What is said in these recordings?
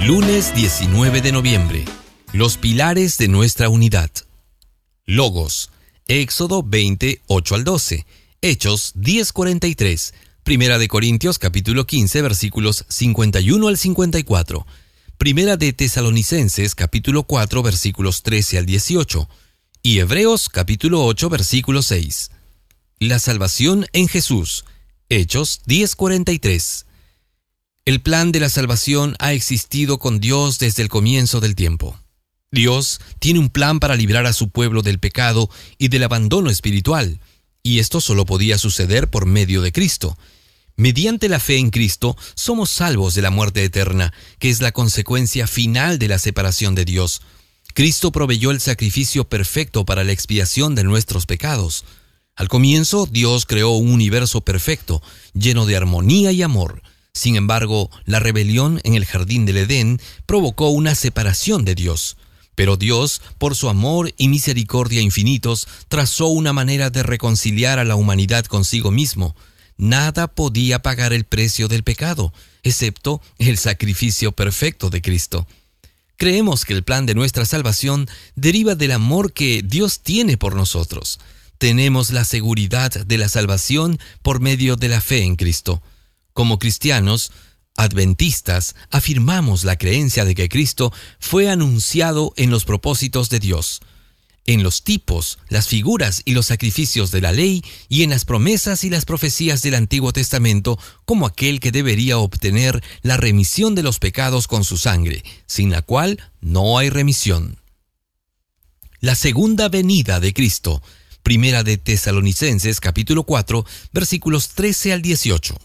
Lunes 19 de noviembre. Los pilares de nuestra unidad. Logos. Éxodo 20, 8 al 12. Hechos 10, 43. Primera de Corintios capítulo 15 versículos 51 al 54. Primera de Tesalonicenses capítulo 4 versículos 13 al 18. Y Hebreos capítulo 8 versículo 6. La salvación en Jesús. Hechos 10, 43. El plan de la salvación ha existido con Dios desde el comienzo del tiempo. Dios tiene un plan para librar a su pueblo del pecado y del abandono espiritual, y esto solo podía suceder por medio de Cristo. Mediante la fe en Cristo, somos salvos de la muerte eterna, que es la consecuencia final de la separación de Dios. Cristo proveyó el sacrificio perfecto para la expiación de nuestros pecados. Al comienzo, Dios creó un universo perfecto, lleno de armonía y amor. Sin embargo, la rebelión en el jardín del Edén provocó una separación de Dios. Pero Dios, por su amor y misericordia infinitos, trazó una manera de reconciliar a la humanidad consigo mismo. Nada podía pagar el precio del pecado, excepto el sacrificio perfecto de Cristo. Creemos que el plan de nuestra salvación deriva del amor que Dios tiene por nosotros. Tenemos la seguridad de la salvación por medio de la fe en Cristo. Como cristianos adventistas, afirmamos la creencia de que Cristo fue anunciado en los propósitos de Dios, en los tipos, las figuras y los sacrificios de la ley y en las promesas y las profecías del Antiguo Testamento como aquel que debería obtener la remisión de los pecados con su sangre, sin la cual no hay remisión. La segunda venida de Cristo. Primera de Tesalonicenses capítulo 4, versículos 13 al 18.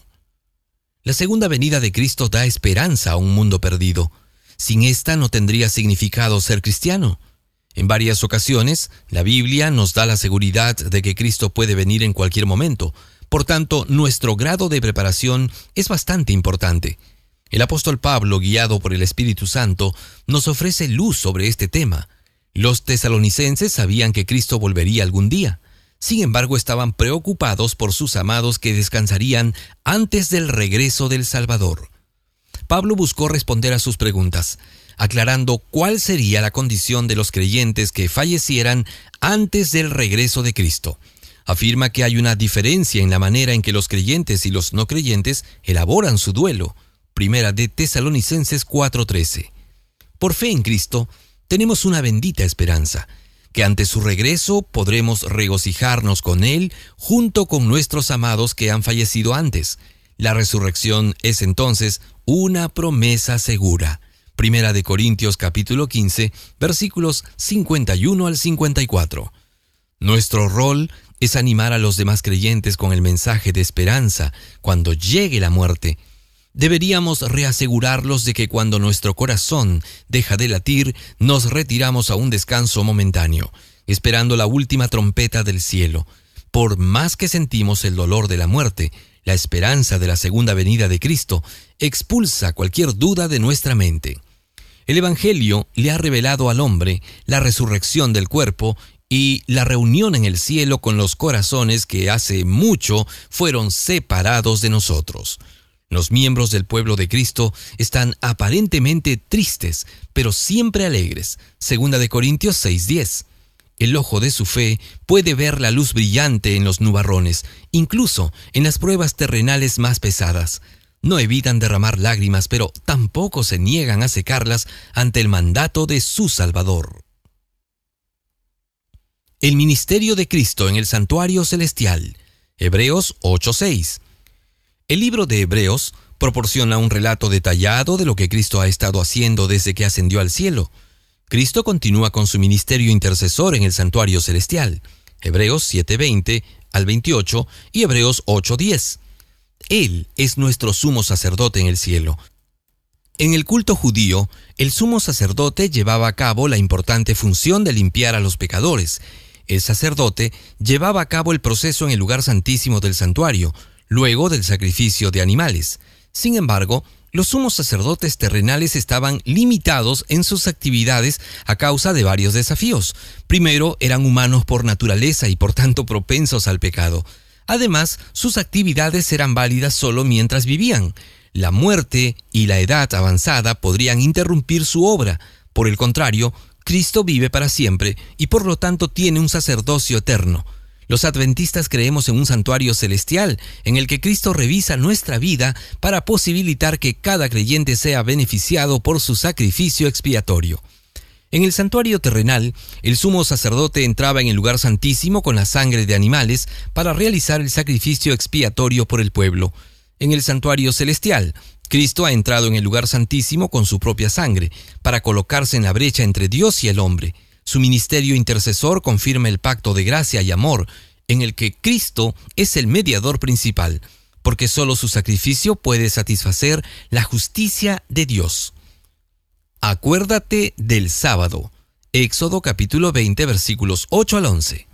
La segunda venida de Cristo da esperanza a un mundo perdido. Sin esta no tendría significado ser cristiano. En varias ocasiones, la Biblia nos da la seguridad de que Cristo puede venir en cualquier momento. Por tanto, nuestro grado de preparación es bastante importante. El apóstol Pablo, guiado por el Espíritu Santo, nos ofrece luz sobre este tema. Los tesalonicenses sabían que Cristo volvería algún día. Sin embargo, estaban preocupados por sus amados que descansarían antes del regreso del Salvador. Pablo buscó responder a sus preguntas, aclarando cuál sería la condición de los creyentes que fallecieran antes del regreso de Cristo. Afirma que hay una diferencia en la manera en que los creyentes y los no creyentes elaboran su duelo. Primera de Tesalonicenses 4:13. Por fe en Cristo, tenemos una bendita esperanza, que ante su regreso podremos regocijarnos con Él junto con nuestros amados que han fallecido antes. La resurrección es entonces una promesa segura. Primera de Corintios capítulo 15, versículos 51 al 54. Nuestro rol es animar a los demás creyentes con el mensaje de esperanza cuando llegue la muerte. Deberíamos reasegurarlos de que cuando nuestro corazón deja de latir, nos retiramos a un descanso momentáneo, esperando la última trompeta del cielo. Por más que sentimos el dolor de la muerte, la esperanza de la segunda venida de Cristo expulsa cualquier duda de nuestra mente. El Evangelio le ha revelado al hombre la resurrección del cuerpo y la reunión en el cielo con los corazones que hace mucho fueron separados de nosotros. Los miembros del pueblo de Cristo están aparentemente tristes, pero siempre alegres. Segunda de Corintios 6:10. El ojo de su fe puede ver la luz brillante en los nubarrones, incluso en las pruebas terrenales más pesadas. No evitan derramar lágrimas, pero tampoco se niegan a secarlas ante el mandato de su Salvador. El ministerio de Cristo en el santuario celestial. Hebreos 8:6. El libro de Hebreos proporciona un relato detallado de lo que Cristo ha estado haciendo desde que ascendió al cielo. Cristo continúa con su ministerio intercesor en el santuario celestial. Hebreos 7:20 al 28 y Hebreos 8:10. Él es nuestro sumo sacerdote en el cielo. En el culto judío, el sumo sacerdote llevaba a cabo la importante función de limpiar a los pecadores. El sacerdote llevaba a cabo el proceso en el lugar santísimo del santuario, luego del sacrificio de animales. Sin embargo, los sumos sacerdotes terrenales estaban limitados en sus actividades a causa de varios desafíos. Primero, eran humanos por naturaleza y por tanto propensos al pecado. Además, sus actividades eran válidas solo mientras vivían. La muerte y la edad avanzada podrían interrumpir su obra. Por el contrario, Cristo vive para siempre y por lo tanto tiene un sacerdocio eterno. Los adventistas creemos en un santuario celestial en el que Cristo revisa nuestra vida para posibilitar que cada creyente sea beneficiado por su sacrificio expiatorio. En el santuario terrenal, el sumo sacerdote entraba en el lugar santísimo con la sangre de animales para realizar el sacrificio expiatorio por el pueblo. En el santuario celestial, Cristo ha entrado en el lugar santísimo con su propia sangre para colocarse en la brecha entre Dios y el hombre. Su ministerio intercesor confirma el pacto de gracia y amor en el que Cristo es el mediador principal, porque solo su sacrificio puede satisfacer la justicia de Dios. Acuérdate del sábado. Éxodo capítulo 20, versículos 8 al 11.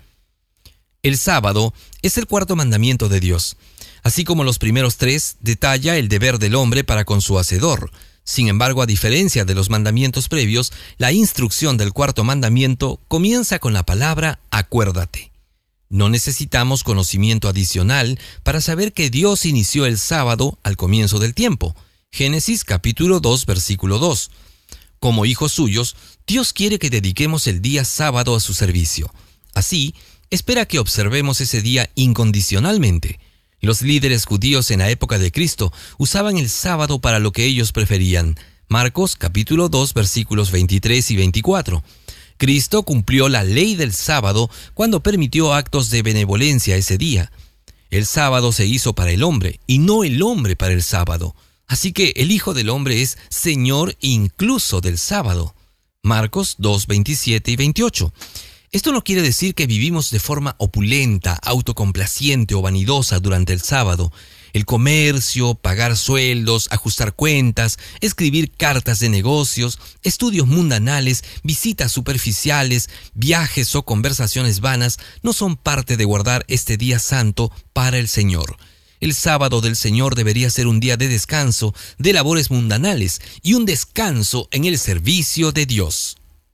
El sábado es el cuarto mandamiento de Dios. Así como los primeros tres, detalla el deber del hombre para con su hacedor. Sin embargo, a diferencia de los mandamientos previos, la instrucción del cuarto mandamiento comienza con la palabra acuérdate. No necesitamos conocimiento adicional para saber que Dios inició el sábado al comienzo del tiempo. Génesis capítulo 2, versículo 2. Como hijos suyos, Dios quiere que dediquemos el día sábado a su servicio. Así, espera que observemos ese día incondicionalmente. Los líderes judíos en la época de Cristo usaban el sábado para lo que ellos preferían. Marcos capítulo 2 versículos 23 y 24. Cristo cumplió la ley del sábado cuando permitió actos de benevolencia ese día. El sábado se hizo para el hombre y no el hombre para el sábado. Así que el Hijo del Hombre es Señor incluso del sábado. Marcos 2, 27 y 28. Esto no quiere decir que vivimos de forma opulenta, autocomplaciente o vanidosa durante el sábado. El comercio, pagar sueldos, ajustar cuentas, escribir cartas de negocios, estudios mundanales, visitas superficiales, viajes o conversaciones vanas no son parte de guardar este día santo para el Señor. El sábado del Señor debería ser un día de descanso de labores mundanales y un descanso en el servicio de Dios.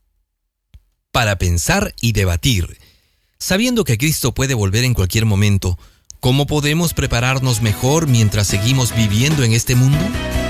Para pensar y debatir. Sabiendo que Cristo puede volver en cualquier momento, ¿cómo podemos prepararnos mejor mientras seguimos viviendo en este mundo?